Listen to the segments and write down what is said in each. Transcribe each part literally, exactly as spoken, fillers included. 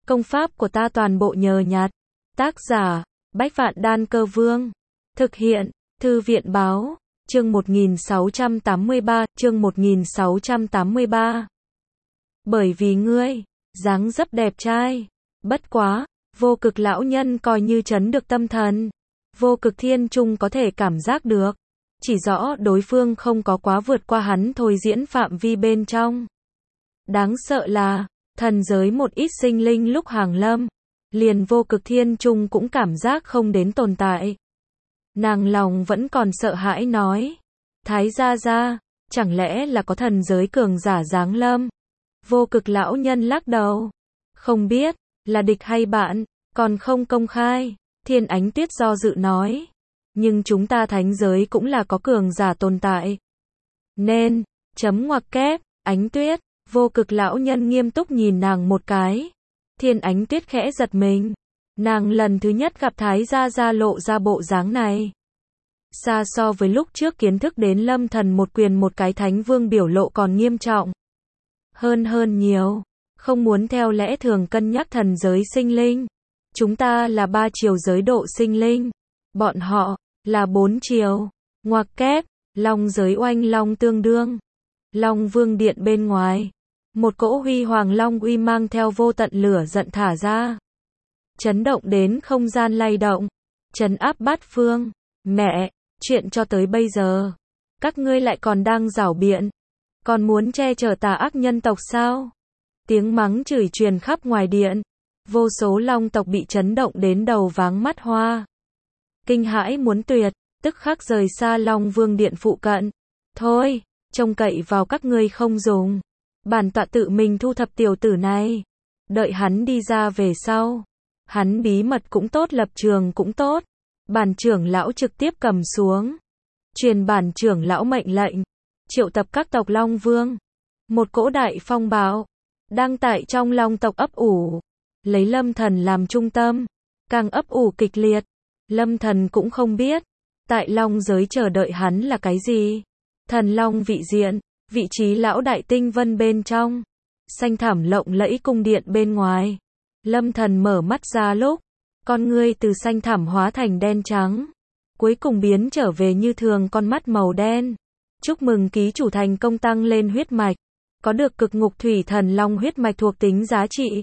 Công pháp của ta toàn bộ nhờ nhặt. Tác giả, Bách Vạn Đan Cơ Vương. Thực hiện, Thư viện báo, chương một nghìn sáu trăm tám mươi ba, chương một nghìn sáu trăm tám mươi ba. Bởi vì ngươi, dáng dấp đẹp trai. Bất quá, Vô Cực lão nhân coi như trấn được tâm thần. Vô Cực Thiên Trung có thể cảm giác được. Chỉ rõ đối phương không có quá vượt qua hắn thôi diễn phạm vi bên trong. Đáng sợ là, thần giới một ít sinh linh lúc hàng lâm, liền Vô Cực Thiên Trung cũng cảm giác không đến tồn tại. Nàng lòng vẫn còn sợ hãi nói, Thái gia gia, chẳng lẽ là có thần giới cường giả giáng lâm? Vô Cực lão nhân lắc đầu, không biết, là địch hay bạn, còn không công khai. Thiên Ánh Tuyết do dự nói, nhưng chúng ta thánh giới cũng là có cường giả tồn tại. Nên, chấm ngoặc kép, Ánh Tuyết, Vô Cực lão nhân nghiêm túc nhìn nàng một cái. Thiên Ánh Tuyết khẽ giật mình. Nàng lần thứ nhất gặp Thái gia gia lộ ra bộ dáng này. Xa so với lúc trước kiến thức đến Lâm Thần một quyền một cái thánh vương biểu lộ còn nghiêm trọng. Hơn hơn nhiều. Không muốn theo lẽ thường cân nhắc thần giới sinh linh. Chúng ta là ba chiều giới độ sinh linh. Bọn họ, là bốn chiều. Ngoặc kép, long giới oanh long tương đương. Long vương điện bên ngoài. Một cỗ huy hoàng long uy mang theo vô tận lửa giận thả ra. Chấn động đến không gian lay động. Trấn áp bát phương. Mẹ, chuyện cho tới bây giờ. Các ngươi lại còn đang giảo biện. Còn muốn che chở tà ác nhân tộc sao? Tiếng mắng chửi truyền khắp ngoài điện. Vô số long tộc bị chấn động đến đầu váng mắt hoa. Kinh hãi muốn tuyệt, tức khắc rời xa Long Vương điện phụ cận. Thôi, trông cậy vào các ngươi không dùng. Bản tọa tự mình thu thập tiểu tử này. Đợi hắn đi ra về sau. Hắn bí mật cũng tốt, lập trường cũng tốt. Bản trưởng lão trực tiếp cầm xuống. Truyền bản trưởng lão mệnh lệnh. Triệu tập các tộc Long Vương. Một cỗ đại phong bạo. Đang tại trong long tộc ấp ủ. Lấy Lâm Thần làm trung tâm. Càng ấp ủ kịch liệt. Lâm Thần cũng không biết. Tại long giới chờ đợi hắn là cái gì. Thần long vị diện. Vị trí lão đại tinh vân bên trong. Xanh thẳm lộng lẫy cung điện bên ngoài. Lâm Thần mở mắt ra lúc. Con ngươi từ xanh thẳm hóa thành đen trắng. Cuối cùng biến trở về như thường con mắt màu đen. Chúc mừng ký chủ thành công tăng lên huyết mạch. Có được cực ngục thủy thần long huyết mạch thuộc tính giá trị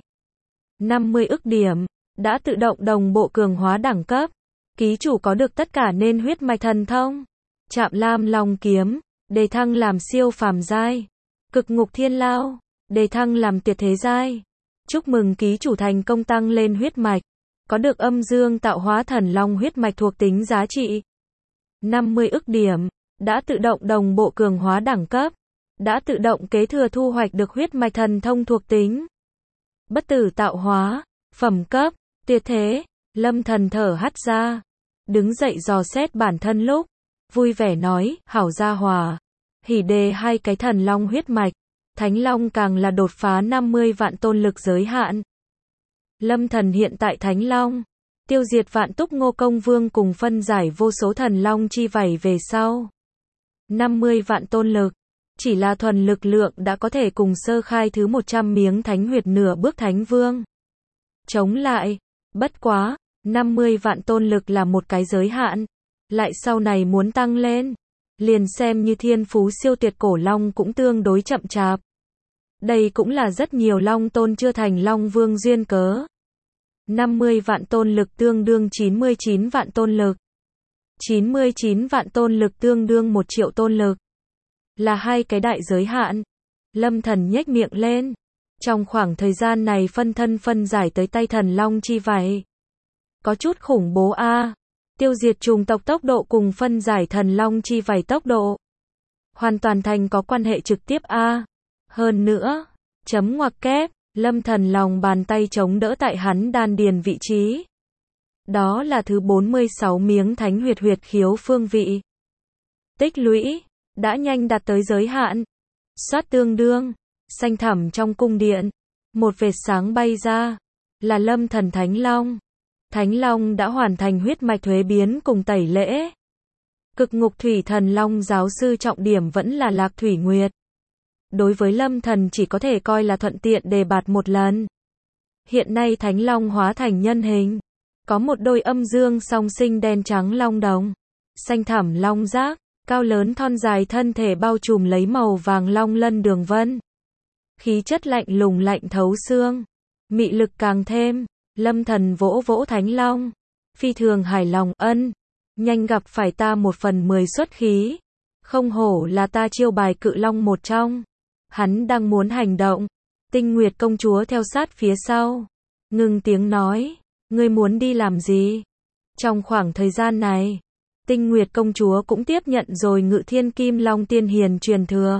năm mươi ức điểm. Đã tự động đồng bộ cường hóa đẳng cấp. Ký chủ có được tất cả nên huyết mạch thần thông. Trạm lam long kiếm. Đề thăng làm siêu phàm giai. Cực ngục thiên lao. Đề thăng làm tuyệt thế giai. Chúc mừng ký chủ thành công tăng lên huyết mạch. Có được âm dương tạo hóa thần long huyết mạch thuộc tính giá trị năm mươi ức điểm. Đã tự động đồng bộ cường hóa đẳng cấp. Đã tự động kế thừa thu hoạch được huyết mạch thần thông thuộc tính. Bất tử tạo hóa. Phẩm cấp. Tuyệt thế. Lâm Thần thở hắt ra. Đứng dậy dò xét bản thân lúc. Vui vẻ nói, hảo gia hòa. Hỉ đề hai cái thần long huyết mạch. Thánh long càng là đột phá năm mươi vạn tôn lực giới hạn. Lâm Thần hiện tại Thánh Long. Tiêu diệt vạn túc ngô công vương cùng phân giải vô số thần long chi vảy về sau. năm mươi vạn tôn lực. Chỉ là thuần lực lượng đã có thể cùng sơ khai thứ một trăm miếng thánh huyệt nửa bước thánh vương. Chống lại. Bất quá. năm mươi vạn tôn lực là một cái giới hạn. Lại sau này muốn tăng lên. Liền xem như thiên phú siêu tuyệt cổ long cũng tương đối chậm chạp. Đây cũng là rất nhiều long tôn chưa thành long vương duyên cớ. năm mươi vạn tôn lực tương đương chín mươi chín vạn tôn lực. chín mươi chín vạn tôn lực tương đương một triệu tôn lực. Là hai cái đại giới hạn. Lâm Thần nhếch miệng lên. Trong khoảng thời gian này phân thân phân giải tới tay thần long chi vảy. Có chút khủng bố a. À. Tiêu diệt trùng tộc tốc độ cùng phân giải thần long chi vảy tốc độ. Hoàn toàn thành có quan hệ trực tiếp a. À. Hơn nữa, chấm ngoặc kép, Lâm Thần lòng bàn tay chống đỡ tại hắn đan điền vị trí. Đó là thứ bốn mươi sáu miếng thánh huyệt huyệt khiếu phương vị. Tích lũy, đã nhanh đạt tới giới hạn. Soát tương đương, xanh thẳm trong cung điện. Một vệt sáng bay ra, là Lâm Thần Thánh Long. Thánh Long đã hoàn thành huyết mạch thuế biến cùng tẩy lễ. Cực ngục thủy thần long giáo sư trọng điểm vẫn là Lạc Thủy Nguyệt. Đối với Lâm Thần chỉ có thể coi là thuận tiện đề bạt một lần. Hiện nay Thánh Long hóa thành nhân hình. Có một đôi âm dương song sinh đen trắng long đồng. Xanh thẳm long giác, cao lớn thon dài thân thể bao trùm lấy màu vàng long lân đường vân. Khí chất lạnh lùng lạnh thấu xương. Mị lực càng thêm. Lâm Thần vỗ vỗ Thánh Long. Phi thường hài lòng, ân. Nhanh gặp phải ta một phần mười xuất khí. Không hổ là ta chiêu bài cự long một trong. Hắn đang muốn hành động. Tinh Nguyệt công chúa theo sát phía sau. Ngừng tiếng nói. Ngươi muốn đi làm gì? Trong khoảng thời gian này, Tinh Nguyệt công chúa cũng tiếp nhận rồi Ngự Thiên Kim Long Tiên Hiền truyền thừa.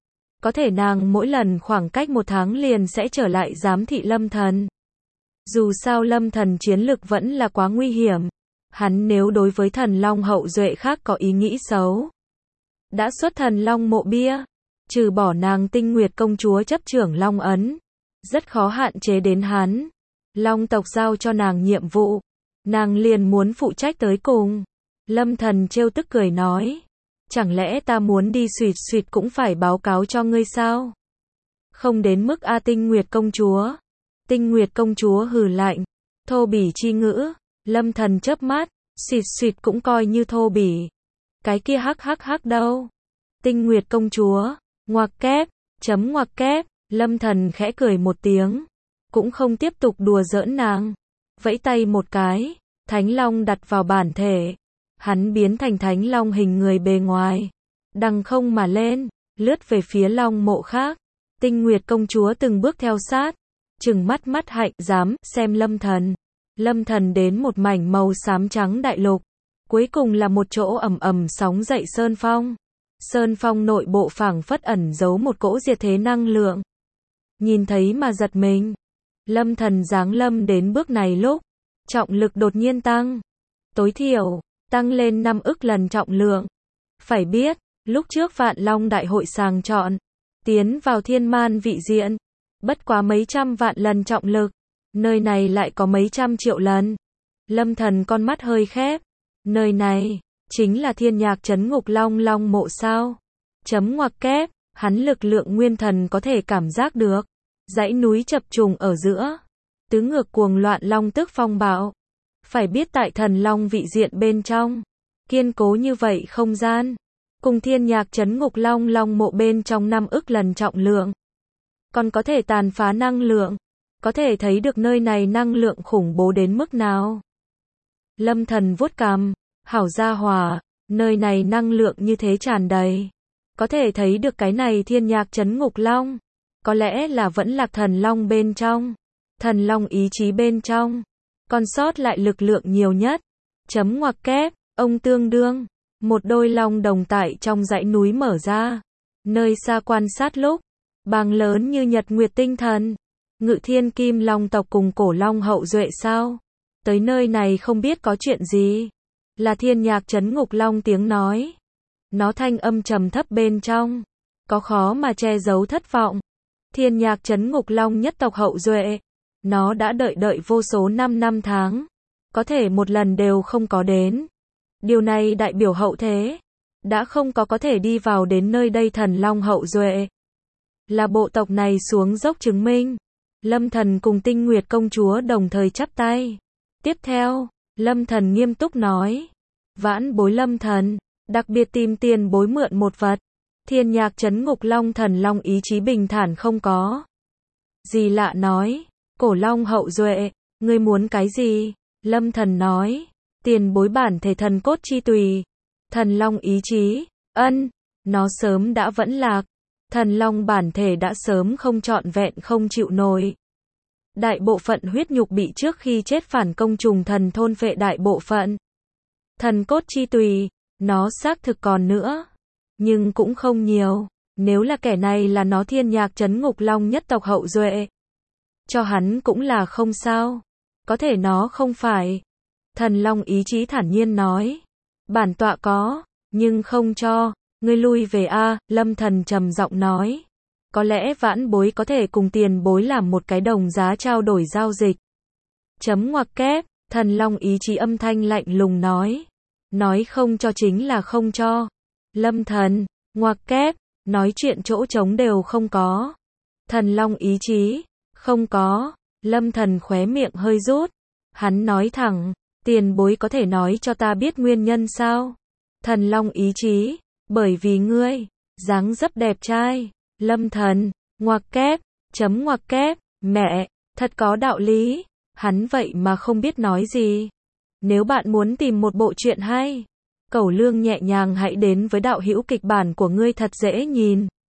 Có thể nàng mỗi lần khoảng cách một tháng liền sẽ trở lại giám thị Lâm Thần. Dù sao Lâm Thần chiến lực vẫn là quá nguy hiểm. Hắn nếu đối với thần long hậu duệ khác có ý nghĩ xấu, đã xuất thần long mộ bia, trừ bỏ nàng Tinh Nguyệt công chúa chấp trưởng long ấn, rất khó hạn chế đến hắn. Long tộc giao cho nàng nhiệm vụ, nàng liền muốn phụ trách tới cùng. Lâm Thần trêu tức cười nói, chẳng lẽ ta muốn đi xuyệt xuyệt cũng phải báo cáo cho ngươi sao? Không đến mức a. Tinh Nguyệt công chúa. Tinh Nguyệt công chúa hừ lạnh, thô bỉ chi ngữ. Lâm Thần chớp mắt, xịt xịt cũng coi như thô bỉ. Cái kia hắc hắc hắc đâu? Tinh Nguyệt công chúa, ngoặc kép, chấm ngoặc kép. Lâm Thần khẽ cười một tiếng, cũng không tiếp tục đùa giỡn nàng. Vẫy tay một cái, Thánh Long đặt vào bản thể. Hắn biến thành Thánh Long hình người bề ngoài, đằng không mà lên, lướt về phía long mộ khác. Tinh Nguyệt công chúa từng bước theo sát, trừng mắt mắt hạnh, dám xem Lâm Thần. Lâm Thần đến một mảnh màu xám trắng đại lục, cuối cùng là một chỗ ầm ầm sóng dậy sơn phong. Sơn phong nội bộ phảng phất ẩn giấu một cỗ diệt thế năng lượng. Nhìn thấy mà giật mình. Lâm Thần giáng lâm đến bước này lúc, trọng lực đột nhiên tăng, tối thiểu tăng lên năm ức lần trọng lượng. Phải biết, lúc trước Vạn Long đại hội sàng chọn, tiến vào thiên man vị diện, bất quá mấy trăm vạn lần trọng lực, nơi này lại có mấy trăm triệu lần. Lâm Thần con mắt hơi khép, nơi này chính là Thiên Nhạc Trấn Ngục Long Long mộ sao? Chấm ngoặc kép, hắn lực lượng nguyên thần có thể cảm giác được, dãy núi chập trùng ở giữa, tứ ngược cuồng loạn long tức phong bạo. Phải biết tại thần long vị diện bên trong, kiên cố như vậy không gian, cùng Thiên Nhạc Trấn Ngục Long Long mộ bên trong năm ức lần trọng lượng, còn có thể tàn phá năng lượng, có thể thấy được nơi này năng lượng khủng bố đến mức nào. Lâm Thần vuốt cằm, hảo gia hỏa, nơi này năng lượng như thế tràn đầy, có thể thấy được cái này Thiên Nhạc Trấn Ngục Long, có lẽ là vẫn lạc thần long bên trong, thần long ý chí bên trong, còn sót lại lực lượng nhiều nhất. Chấm ngoặc kép, ông tương đương, một đôi long đồng tại trong dãy núi mở ra, nơi xa quan sát lúc, bàng lớn như nhật nguyệt tinh thần. Ngự Thiên Kim Long tộc cùng cổ long hậu duệ sao? Tới nơi này không biết có chuyện gì. Là Thiên Nhạc Trấn Ngục Long tiếng nói. Nó thanh âm trầm thấp bên trong, có khó mà che giấu thất vọng. Thiên Nhạc Trấn Ngục Long nhất tộc hậu duệ, nó đã đợi đợi vô số năm năm tháng, có thể một lần đều không có đến. Điều này đại biểu hậu thế đã không có có thể đi vào đến nơi đây thần long hậu duệ. Là bộ tộc này xuống dốc chứng minh. Lâm Thần cùng Tinh Nguyệt công chúa đồng thời chắp tay. Tiếp theo, Lâm Thần nghiêm túc nói, vãn bối Lâm Thần, đặc biệt tìm tiền bối mượn một vật. Thiên Nhạc Trấn Ngục Long thần long ý chí bình thản không có gì lạ nói, cổ long hậu duệ, ngươi muốn cái gì? Lâm Thần nói, tiền bối bản thể thần cốt chi tùy. Thần long ý chí, ân, nó sớm đã vẫn lạc. Thần long bản thể đã sớm không trọn vẹn không chịu nổi. Đại bộ phận huyết nhục bị trước khi chết phản công trùng thần thôn phệ đại bộ phận. Thần cốt chi tùy, nó xác thực còn nữa, nhưng cũng không nhiều. Nếu là kẻ này là nó Thiên Nhạc Trấn Ngục Long nhất tộc hậu duệ, cho hắn cũng là không sao. Có thể nó không phải. Thần long ý chí thản nhiên nói, bản tọa có, nhưng không cho. Ngươi lui về a. Lâm Thần trầm giọng nói, có lẽ vãn bối có thể cùng tiền bối làm một cái đồng giá trao đổi giao dịch. Chấm ngoặc kép, thần long ý chí âm thanh lạnh lùng nói, nói không cho chính là không cho. Lâm Thần, ngoặc kép, nói chuyện chỗ trống đều không có. Thần long ý chí, không có. Lâm Thần khóe miệng hơi rút. Hắn nói thẳng, tiền bối có thể nói cho ta biết nguyên nhân sao? Thần Long ý chí, bởi vì ngươi, dáng dấp đẹp trai. Lâm Thần, ngoặc kép, chấm ngoặc kép, mẹ, thật có đạo lý. Hắn vậy mà không biết nói gì. Nếu bạn muốn tìm một bộ truyện hay, Cẩu Lương nhẹ nhàng hãy đến với đạo hữu kịch bản của ngươi thật dễ nhìn.